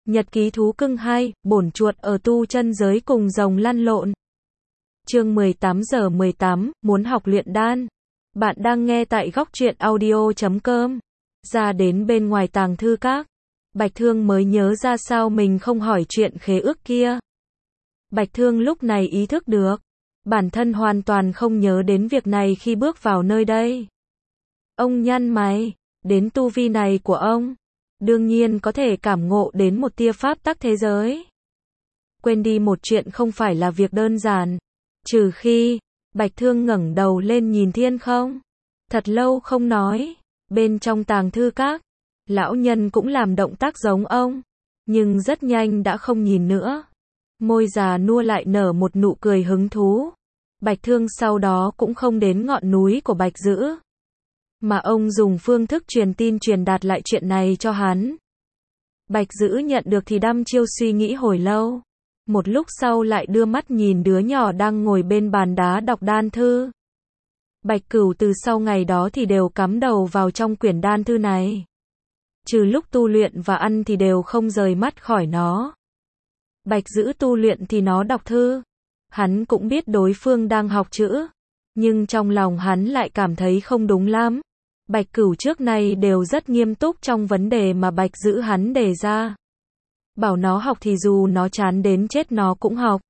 Nhật ký thú cưng 2, bổn chuột ở tu chân giới cùng rồng lăn lộn. Chương 18:18, muốn học luyện đan. Bạn đang nghe tại góc truyện audio.com. Ra đến bên ngoài tàng thư các, Bạch Thương mới nhớ ra sao mình không hỏi chuyện khế ước kia. Bạch Thương lúc này ý thức được, bản thân hoàn toàn không nhớ đến việc này khi bước vào nơi đây. Ông nhăn mày, đến tu vi này của ông, đương nhiên có thể cảm ngộ đến một tia pháp tắc thế giới. Quên đi một chuyện không phải là việc đơn giản, trừ khi, Bạch Thương ngẩng đầu lên nhìn thiên không. Thật lâu không nói, bên trong tàng thư các, lão nhân cũng làm động tác giống ông, nhưng rất nhanh đã không nhìn nữa. Môi già nua lại nở một nụ cười hứng thú. Bạch Thương sau đó cũng không đến ngọn núi của Bạch Dữ, mà ông dùng phương thức truyền tin truyền đạt lại chuyện này cho hắn. Bạch Dữ nhận được thì đăm chiêu suy nghĩ hồi lâu. Một lúc sau lại đưa mắt nhìn đứa nhỏ đang ngồi bên bàn đá đọc đan thư. Bạch Cửu từ sau ngày đó thì đều cắm đầu vào trong quyển đan thư này. Trừ lúc tu luyện và ăn thì đều không rời mắt khỏi nó. Bạch Dữ tu luyện thì nó đọc thư. Hắn cũng biết đối phương đang học chữ, nhưng trong lòng hắn lại cảm thấy không đúng lắm. Bạch Cửu trước nay đều rất nghiêm túc trong vấn đề mà Bạch Dữ hắn đề ra. Bảo nó học thì dù nó chán đến chết nó cũng học.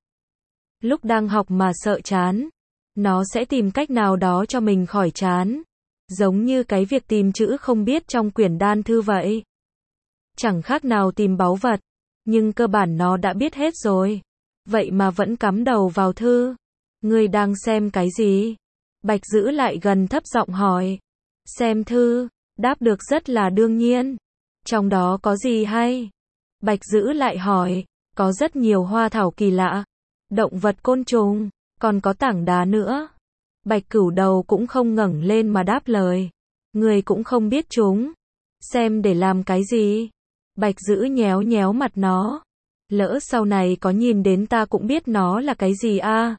Lúc đang học mà sợ chán, nó sẽ tìm cách nào đó cho mình khỏi chán. Giống như cái việc tìm chữ không biết trong quyển đan thư vậy. Chẳng khác nào tìm báu vật, nhưng cơ bản nó đã biết hết rồi. Vậy mà vẫn cắm đầu vào thư. Ngươi đang xem cái gì? Bạch Dữ lại gần thấp giọng hỏi. Xem thư, đáp được rất là đương nhiên. Trong đó có gì hay? Bạch Dữ lại hỏi. Có rất nhiều hoa thảo kỳ lạ, động vật côn trùng, còn có tảng đá nữa. Bạch Cửu đầu cũng không ngẩng lên mà đáp lời. Người cũng không biết chúng. Xem để làm cái gì? Bạch Dữ nhéo nhéo mặt nó. Lỡ sau này có nhìn đến ta cũng biết nó là cái gì a?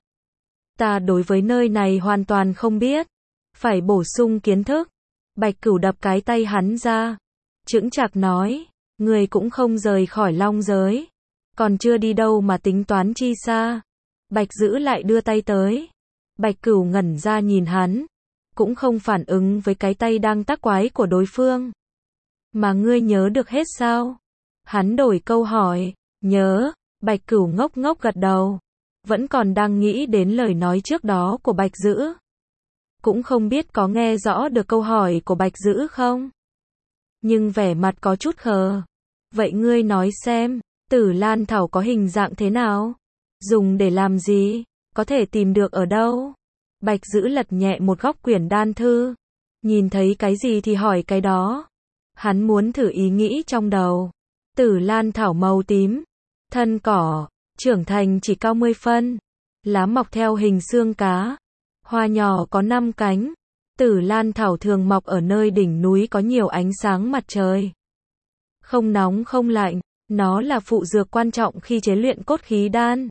Ta đối với nơi này hoàn toàn không biết. Phải bổ sung kiến thức. Bạch Cửu đập cái tay hắn ra. Chững chạc nói. Người cũng không rời khỏi long giới. Còn chưa đi đâu mà tính toán chi xa. Bạch Dữ lại đưa tay tới. Bạch Cửu ngẩn ra nhìn hắn. Cũng không phản ứng với cái tay đang tác quái của đối phương. Mà ngươi nhớ được hết sao? Hắn đổi câu hỏi. Nhớ. Bạch Cửu ngốc ngốc gật đầu. Vẫn còn đang nghĩ đến lời nói trước đó của Bạch Dữ. Cũng không biết có nghe rõ được câu hỏi của Bạch Dữ không? Nhưng vẻ mặt có chút khờ. Vậy ngươi nói xem, Tử Lan Thảo có hình dạng thế nào? Dùng để làm gì? Có thể tìm được ở đâu? Bạch Dữ lật nhẹ một góc quyển đan thư. Nhìn thấy cái gì thì hỏi cái đó. Hắn muốn thử ý nghĩ trong đầu. Tử Lan Thảo màu tím, thân cỏ, trưởng thành chỉ cao 10 phân, lá mọc theo hình xương cá, hoa nhỏ có 5 cánh. Tử Lan Thảo thường mọc ở nơi đỉnh núi có nhiều ánh sáng mặt trời. Không nóng không lạnh, nó là phụ dược quan trọng khi chế luyện cốt khí đan.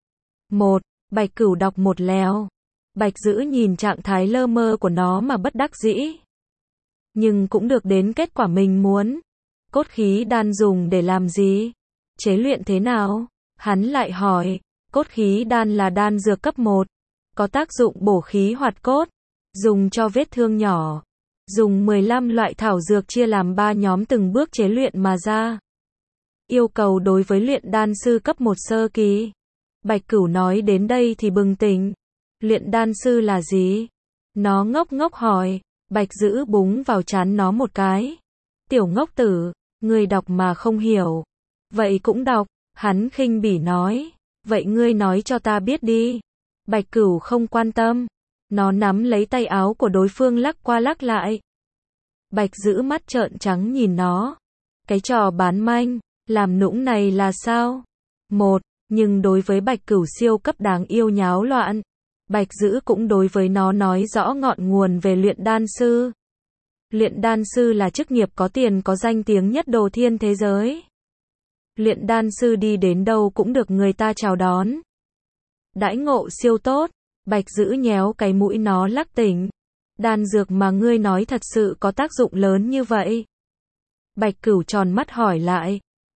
1. Bạch Cửu đọc một lèo. Bạch Dữ nhìn trạng thái lơ mơ của nó mà bất đắc dĩ. Nhưng cũng được đến kết quả mình muốn. Cốt khí đan dùng để làm gì? Chế luyện thế nào? Hắn lại hỏi. Cốt khí đan là đan dược cấp 1. Có tác dụng bổ khí hoạt cốt. Dùng cho vết thương nhỏ. Dùng 15 loại thảo dược chia làm 3 nhóm từng bước chế luyện mà ra. Yêu cầu đối với luyện đan sư cấp 1 sơ kỳ. Bạch Cửu nói đến đây thì bừng tỉnh. Luyện đan sư là gì? Nó ngốc ngốc hỏi. Bạch Dữ búng vào trán nó một cái. Tiểu ngốc tử, ngươi đọc mà không hiểu. Vậy cũng đọc. Hắn khinh bỉ nói. Vậy ngươi nói cho ta biết đi. Bạch Cửu không quan tâm. Nó nắm lấy tay áo của đối phương lắc qua lắc lại. Bạch Dữ mắt trợn trắng nhìn nó. Cái trò bán manh, làm nũng này là sao? 1. Nhưng đối với Bạch Cửu siêu cấp đáng yêu nháo loạn, Bạch Dữ cũng đối với nó nói rõ ngọn nguồn về luyện đan sư. Luyện đan sư là chức nghiệp có tiền có danh tiếng nhất đồ thiên thế giới. Luyện đan sư đi đến đâu cũng được người ta chào đón. Đãi ngộ siêu tốt. Bạch Dữ nhéo cái mũi nó lắc tỉnh. Đan dược mà ngươi nói thật sự có tác dụng lớn như vậy? Bạch Cửu tròn mắt hỏi lại.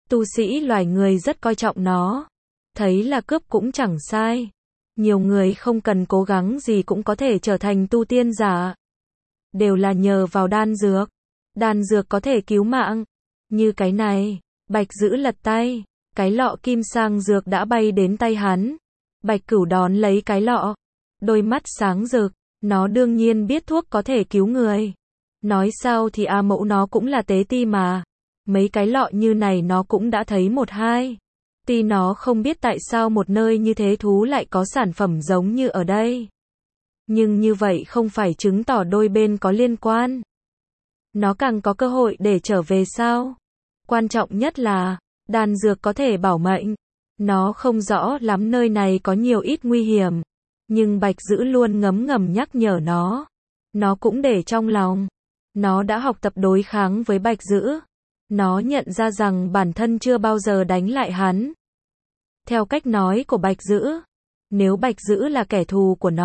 Tu sĩ loài người rất coi trọng nó. Thấy là cướp cũng chẳng sai. Nhiều người không cần cố gắng gì cũng có thể trở thành tu tiên giả. Đều là nhờ vào đan dược. Đan dược có thể cứu mạng. Như cái này, Bạch Dữ lật tay. Cái lọ kim sang dược đã bay đến tay hắn. Bạch Cửu đón lấy cái lọ. Đôi mắt sáng rực. Nó đương nhiên biết thuốc có thể cứu người. Nói sao thì A Mẫu nó cũng là tế ti mà. Mấy cái lọ như này nó cũng đã thấy một hai. Tuy nó không biết tại sao một nơi như thế thú lại có sản phẩm giống như ở đây. Nhưng như vậy không phải chứng tỏ đôi bên có liên quan. Nó càng có cơ hội để trở về sao? Quan trọng nhất là, đan dược có thể bảo mệnh. Nó không rõ lắm nơi này có nhiều ít nguy hiểm. Nhưng Bạch Dữ luôn ngấm ngầm nhắc nhở nó. Nó cũng để trong lòng. Nó đã học tập đối kháng với Bạch Dữ. Nó nhận ra rằng bản thân chưa bao giờ đánh lại hắn. Theo cách nói của Bạch Dữ, nếu Bạch Dữ là kẻ thù của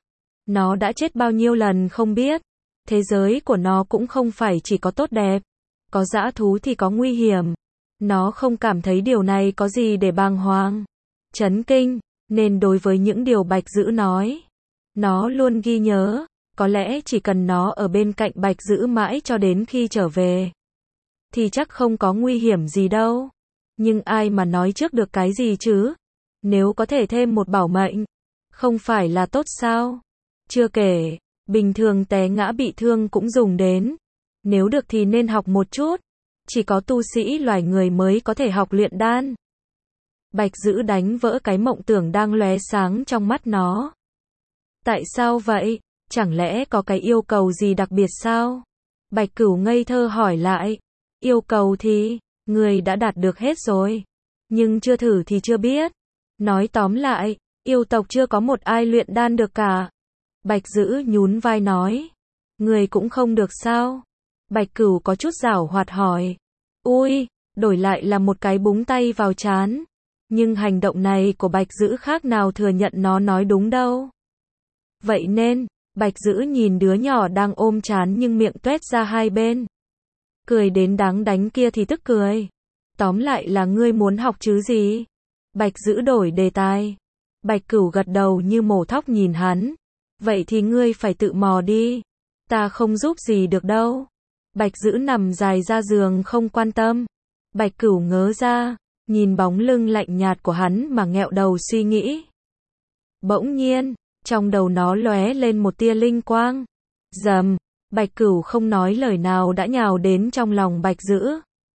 nó đã chết bao nhiêu lần không biết. Thế giới của nó cũng không phải chỉ có tốt đẹp. Có dã thú thì có nguy hiểm. Nó không cảm thấy điều này có gì để bàng hoàng, chấn kinh, nên đối với những điều Bạch Dữ nói, nó luôn ghi nhớ. Có lẽ chỉ cần nó ở bên cạnh Bạch Dữ mãi cho đến khi trở về, thì chắc không có nguy hiểm gì đâu. Nhưng ai mà nói trước được cái gì chứ? Nếu có thể thêm một bảo mệnh, không phải là tốt sao? Chưa kể, bình thường té ngã bị thương cũng dùng đến. Nếu được thì nên học một chút. Chỉ có tu sĩ loài người mới có thể học luyện đan. Bạch Dữ đánh vỡ cái mộng tưởng đang lóe sáng trong mắt nó. Tại sao vậy? Chẳng lẽ có cái yêu cầu gì đặc biệt sao? Bạch Cửu ngây thơ hỏi lại. Yêu cầu thì, người đã đạt được hết rồi. Nhưng chưa thử thì chưa biết. Nói tóm lại, yêu tộc chưa có một ai luyện đan được cả. Bạch Dữ nhún vai nói. Người cũng không được sao? Bạch Cửu có chút giảo hoạt hỏi. Ui, đổi lại là một cái búng tay vào trán. Nhưng hành động này của Bạch Dữ khác nào thừa nhận nó nói đúng đâu. Vậy nên, Bạch Dữ nhìn đứa nhỏ đang ôm trán nhưng miệng tuét ra hai bên. Cười đến đáng đánh kia thì tức cười. Tóm lại là ngươi muốn học chứ gì? Bạch Dữ đổi đề tài. Bạch Cửu gật đầu như mổ thóc nhìn hắn. Vậy thì ngươi phải tự mò đi. Ta không giúp gì được đâu. Bạch Dữ nằm dài ra giường không quan tâm. Bạch Cửu ngớ ra, nhìn bóng lưng lạnh nhạt của hắn mà nghẹo đầu suy nghĩ. Bỗng nhiên, trong đầu nó lóe lên một tia linh quang. Rầm, Bạch Cửu không nói lời nào đã nhào đến trong lòng Bạch Dữ.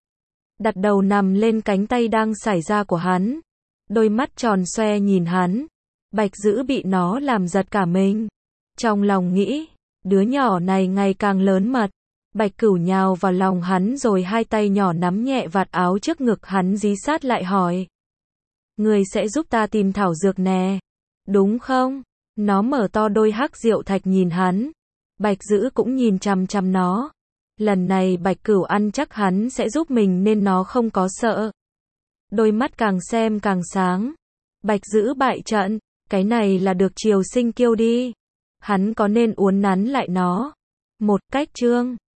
Đặt đầu nằm lên cánh tay đang sải ra của hắn. Đôi mắt tròn xoe nhìn hắn. Bạch Dữ bị nó làm giật cả mình. Trong lòng nghĩ, đứa nhỏ này ngày càng lớn mật. Bạch Cửu nhào vào lòng hắn rồi hai tay nhỏ nắm nhẹ vạt áo trước ngực hắn dí sát lại hỏi. Người sẽ giúp ta tìm thảo dược nè, đúng không? Nó mở to đôi hắc diệu thạch nhìn hắn. Bạch Dữ cũng nhìn chằm chằm nó. Lần này Bạch Cửu ăn chắc hắn sẽ giúp mình nên nó không có sợ. Đôi mắt càng xem càng sáng. Bạch Dữ bại trận, cái này là được Triều Sinh Kiêu đi. Hắn có nên uốn nắn lại nó một cách chương